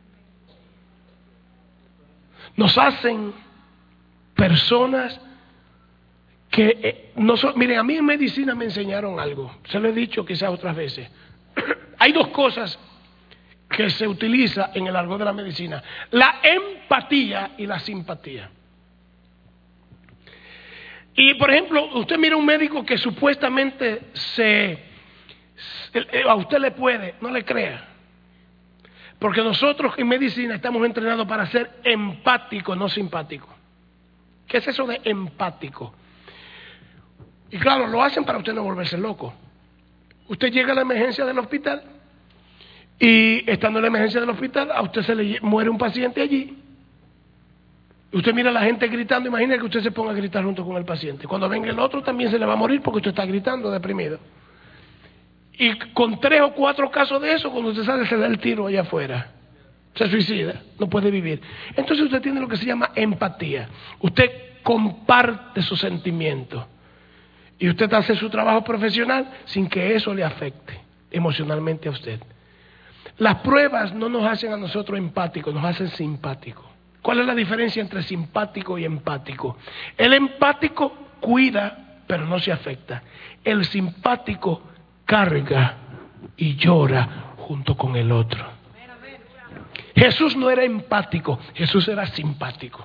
Nos hacen personas que eh, no son, miren, a mí en medicina me enseñaron algo, se lo he dicho quizás otras veces. Hay dos cosas que se utiliza en el argot de la medicina: la empatía y la simpatía. Y por ejemplo, usted mira un médico que supuestamente se, se a usted le puede, no le crea. Porque nosotros en medicina estamos entrenados para ser empáticos, no simpáticos. ¿Qué es eso de empático? Y claro, lo hacen para usted no volverse loco. Usted llega a la emergencia del hospital y estando en la emergencia del hospital, a usted se le muere un paciente allí. Usted mira a la gente gritando, imagina que usted se ponga a gritar junto con el paciente. Cuando venga el otro también se le va a morir porque usted está gritando deprimido. Y con tres o cuatro casos de eso, cuando usted sale, se da el tiro allá afuera. se suicida, no puede vivir. Entonces usted tiene lo que se llama empatía. Usted comparte sus sentimientos y usted hace su trabajo profesional sin que eso le afecte emocionalmente a usted. Las pruebas no nos hacen a nosotros empáticos, nos hacen simpáticos. ¿Cuál es la diferencia entre simpático y empático? El empático cuida, pero no se afecta. El simpático carga y llora junto con el otro. Jesús no era empático, Jesús era simpático.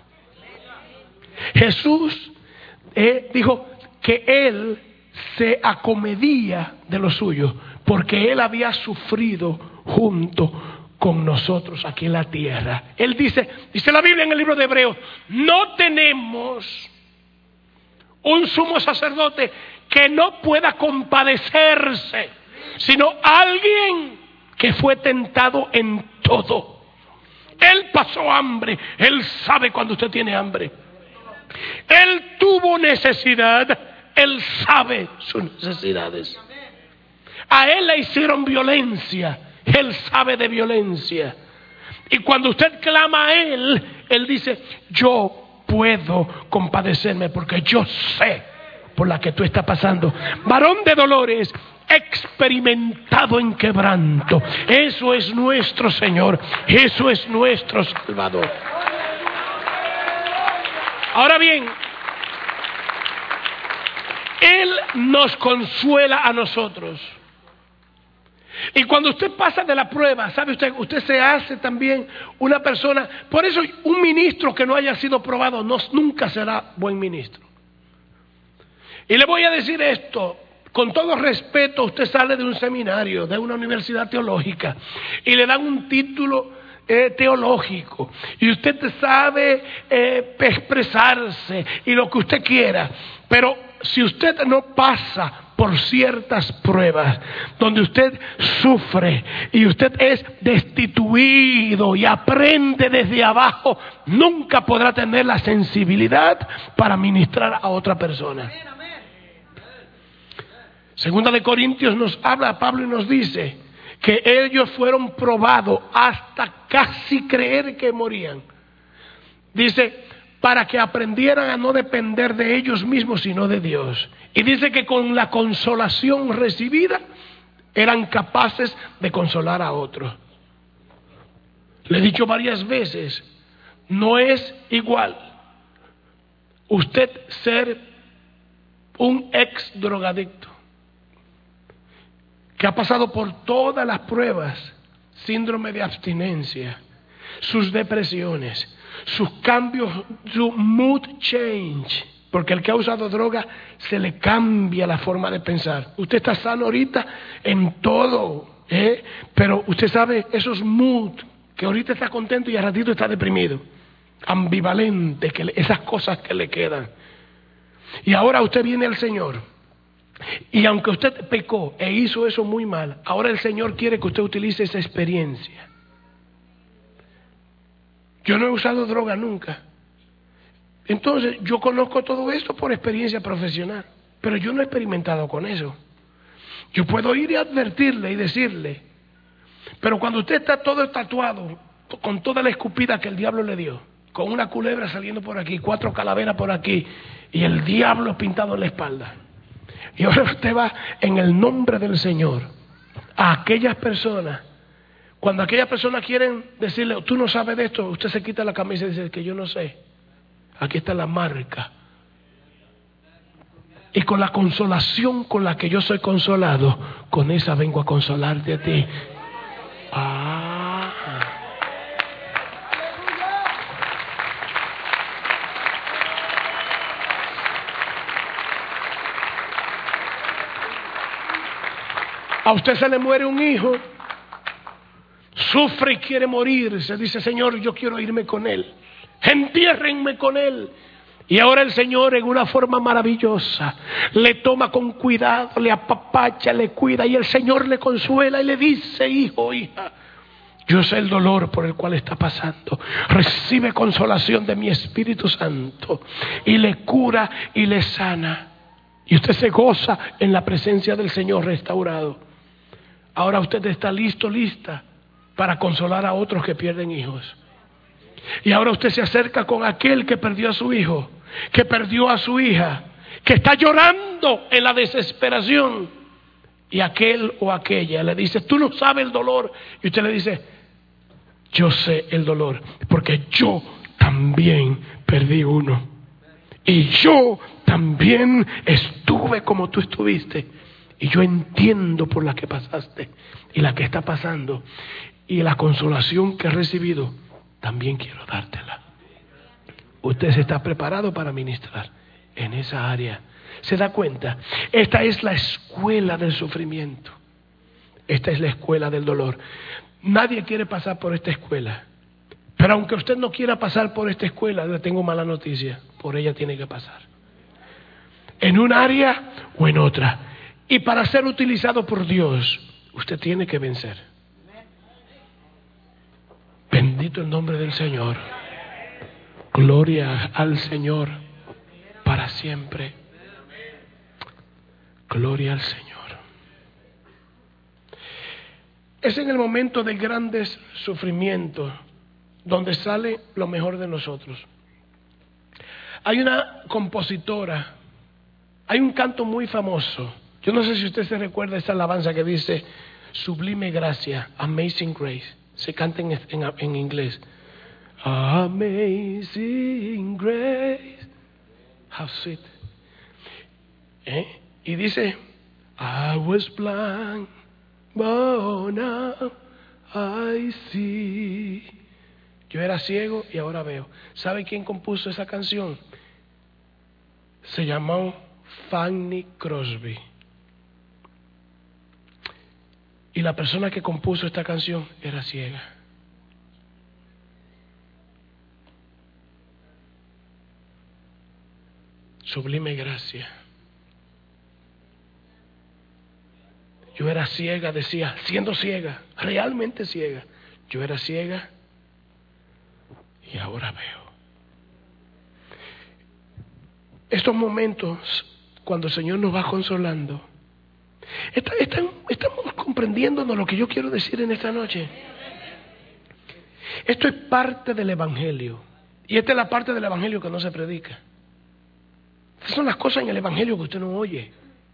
Jesús eh, dijo que Él se acomedía de lo suyo, porque Él había sufrido junto con nosotros aquí en la tierra. Él dice, dice la Biblia en el libro de Hebreos, no tenemos un sumo sacerdote que no pueda compadecerse, sino alguien que fue tentado en todo. Él pasó hambre, Él sabe cuando usted tiene hambre. Él tuvo necesidad, Él sabe sus necesidades. A Él le hicieron violencia, Él sabe de violencia. Y cuando usted clama a Él, Él dice, yo puedo compadecerme porque yo sé por la que tú estás pasando. Varón de dolores, experimentado en quebranto. Eso es nuestro Señor, eso es nuestro Salvador. Ahora bien, Él nos consuela a nosotros. Y cuando usted pasa de la prueba, ¿sabe usted? Usted se hace también una persona. Por eso un ministro que no haya sido probado no, nunca será buen ministro. Y le voy a decir esto, con todo respeto, usted sale de un seminario, de una universidad teológica, y le dan un título eh, teológico, y usted sabe eh, expresarse, y lo que usted quiera, pero si usted no pasa por ciertas pruebas donde usted sufre y usted es destituido y aprende desde abajo, nunca podrá tener la sensibilidad para ministrar a otra persona. Segunda de Corintios nos habla, Pablo, y nos dice que ellos fueron probados hasta casi creer que morían. Dice, para que aprendieran a no depender de ellos mismos, sino de Dios. Y dice que con la consolación recibida, eran capaces de consolar a otros. Le he dicho varias veces, no es igual usted ser un ex drogadicto, que ha pasado por todas las pruebas, síndrome de abstinencia, sus depresiones, sus cambios, su mood change, porque el que ha usado droga se le cambia la forma de pensar. Usted está sano ahorita en todo, ¿eh? Pero usted sabe esos mood, que ahorita está contento y al ratito está deprimido, ambivalente, que le, esas cosas que le quedan. Y ahora usted viene al Señor, y aunque usted pecó e hizo eso muy mal, ahora el Señor quiere que usted utilice esa experiencia. Yo no he usado droga nunca. Entonces, yo conozco todo esto por experiencia profesional, pero yo no he experimentado con eso. Yo puedo ir y advertirle y decirle, pero cuando usted está todo tatuado, con toda la escupida que el diablo le dio, con una culebra saliendo por aquí, cuatro calaveras por aquí, y el diablo pintado en la espalda, y ahora usted va en el nombre del Señor a aquellas personas. Cuando aquellas personas quieren decirle, tú no sabes de esto, usted se quita la camisa y dice que yo no sé. Aquí está la marca. Y con la consolación con la que yo soy consolado, con esa vengo a consolarte a ti. Ah. A usted se le muere un hijo, sufre y quiere morir, se dice, Señor, yo quiero irme con él, entiérrenme con él. Y ahora el Señor, en una forma maravillosa, le toma con cuidado, le apapacha, le cuida, y el Señor le consuela y le dice, hijo, hija, yo sé el dolor por el cual está pasando, recibe consolación de mi Espíritu Santo, y le cura y le sana, y usted se goza en la presencia del Señor restaurado. Ahora usted está listo, lista para consolar a otros que pierden hijos. Y ahora usted se acerca con aquel que perdió a su hijo, que perdió a su hija, que está llorando en la desesperación. Y aquel o aquella le dice, tú no sabes el dolor. Y usted le dice, yo sé el dolor, porque yo también perdí uno. Y yo también estuve como tú estuviste. Y yo entiendo por la que pasaste y la que está pasando. Y la consolación que he recibido, también quiero dártela. Usted se está preparado para ministrar en esa área. ¿Se da cuenta? Esta es la escuela del sufrimiento. Esta es la escuela del dolor. Nadie quiere pasar por esta escuela. Pero aunque usted no quiera pasar por esta escuela, le tengo mala noticia. Por ella tiene que pasar. En un área o en otra. Y para ser utilizado por Dios, usted tiene que vencer. Bendito el nombre del Señor. Gloria al Señor para siempre. Gloria al Señor. Es en el momento de grandes sufrimientos donde sale lo mejor de nosotros. Hay una compositora, hay un canto muy famoso. Yo no sé si usted se recuerda esa alabanza que dice Sublime Gracia, Amazing Grace. Se canta en, en, en inglés. Amazing Grace, how sweet. ¿Eh? Y dice, I was blind, but now I see. Yo era ciego y ahora veo. ¿Sabe quién compuso esa canción? Se llamó Fanny Crosby. Y la persona que compuso esta canción era ciega. Sublime gracia. Yo era ciega, decía, siendo ciega, realmente ciega. Yo era ciega y ahora veo. Estos momentos, cuando el Señor nos va consolando, está, están, estamos comprendiéndonos lo que yo quiero decir en esta noche. Esto es parte del Evangelio. Y esta es la parte del Evangelio que no se predica. Estas son las cosas en el Evangelio que usted no oye.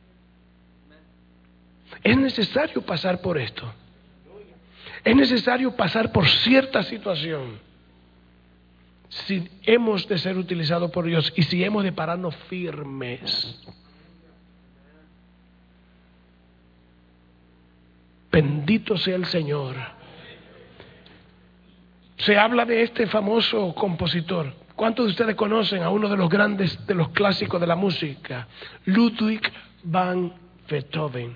Es necesario pasar por esto. Es necesario pasar por cierta situación si hemos de ser utilizados por Dios y si hemos de pararnos firmes. Bendito sea el Señor. Se habla de este famoso compositor. ¿Cuántos de ustedes conocen a uno de los grandes, de los clásicos de la música? Ludwig van Beethoven.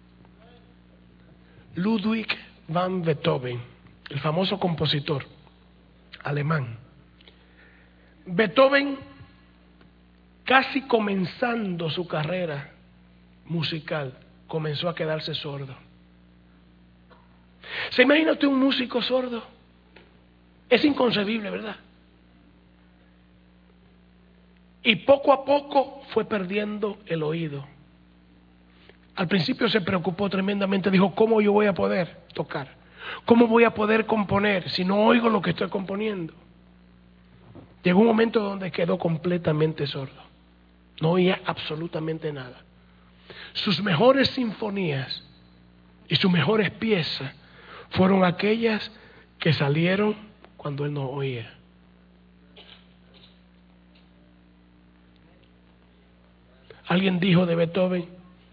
Ludwig van Beethoven, el famoso compositor alemán. Beethoven, casi comenzando su carrera musical, comenzó a quedarse sordo. ¿Se imagina usted un músico sordo? Es inconcebible, ¿verdad? Y poco a poco fue perdiendo el oído. Al principio se preocupó tremendamente, dijo, ¿cómo yo voy a poder tocar? ¿Cómo voy a poder componer si no oigo lo que estoy componiendo? Llegó un momento donde quedó completamente sordo. No oía absolutamente nada. Sus mejores sinfonías y sus mejores piezas fueron aquellas que salieron cuando él no oía. Alguien dijo de Beethoven,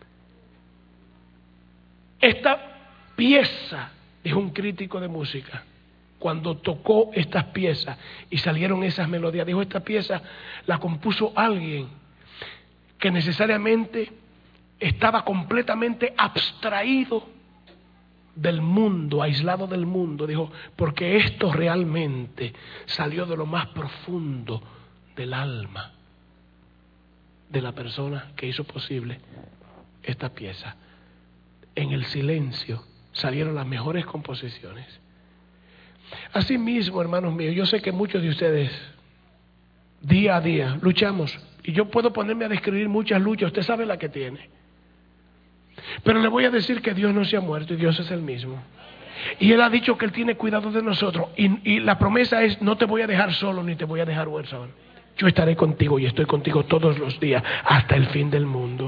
esta pieza, dijo un crítico de música, cuando tocó estas piezas y salieron esas melodías, dijo, esta pieza la compuso alguien que necesariamente estaba completamente abstraído del mundo, aislado del mundo. Dijo, porque esto realmente salió de lo más profundo del alma de la persona que hizo posible esta pieza. En el silencio salieron las mejores composiciones. Asimismo, hermanos míos, yo sé que muchos de ustedes día a día luchamos, y yo puedo ponerme a describir muchas luchas, usted sabe la que tiene, pero le voy a decir que Dios no se ha muerto y Dios es el mismo. Y Él ha dicho que Él tiene cuidado de nosotros. Y, y la promesa es: no te voy a dejar solo ni te voy a dejar huérfano. Yo estaré contigo y estoy contigo todos los días hasta el fin del mundo.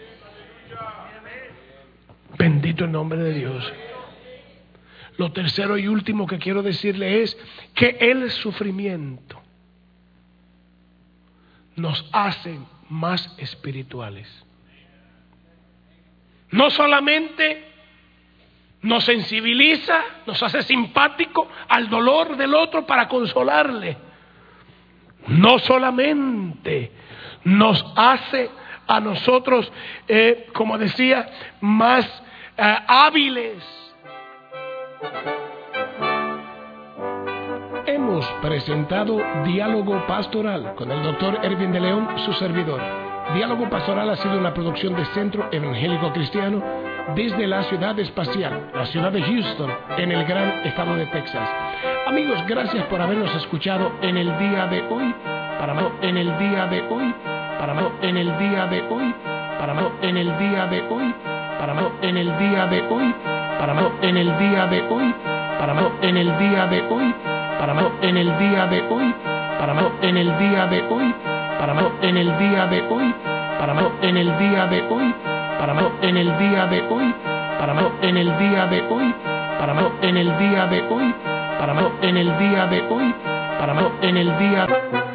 Bendito el nombre de Dios. Lo tercero y último que quiero decirle es que el sufrimiento nos hace más espirituales. No solamente nos sensibiliza, nos hace simpático al dolor del otro para consolarle. No solamente nos hace a nosotros, eh, como decía, más eh, hábiles. Hemos presentado Diálogo Pastoral con el doctor Erwin de León, su servidor. Diálogo Pastoral ha sido una producción de Centro Evangélico Cristiano desde la ciudad espacial, la ciudad de Houston, en el gran estado de Texas. Amigos, gracias por habernos escuchado en el día de hoy. Para más, en el día de hoy. Para más, en el día de hoy. Para más, en el día de hoy. Para más, en el día de hoy. Para más, en el día de hoy. Para más, en el día de hoy. Para más, en el día de hoy. Para más, en el día de hoy. Para más, en el día de hoy. Para más, en el día de hoy. Para más, en el día de hoy. Para más, en el día de hoy. Para más, en el día de hoy. Para más, en el día de hoy. Para más, en el día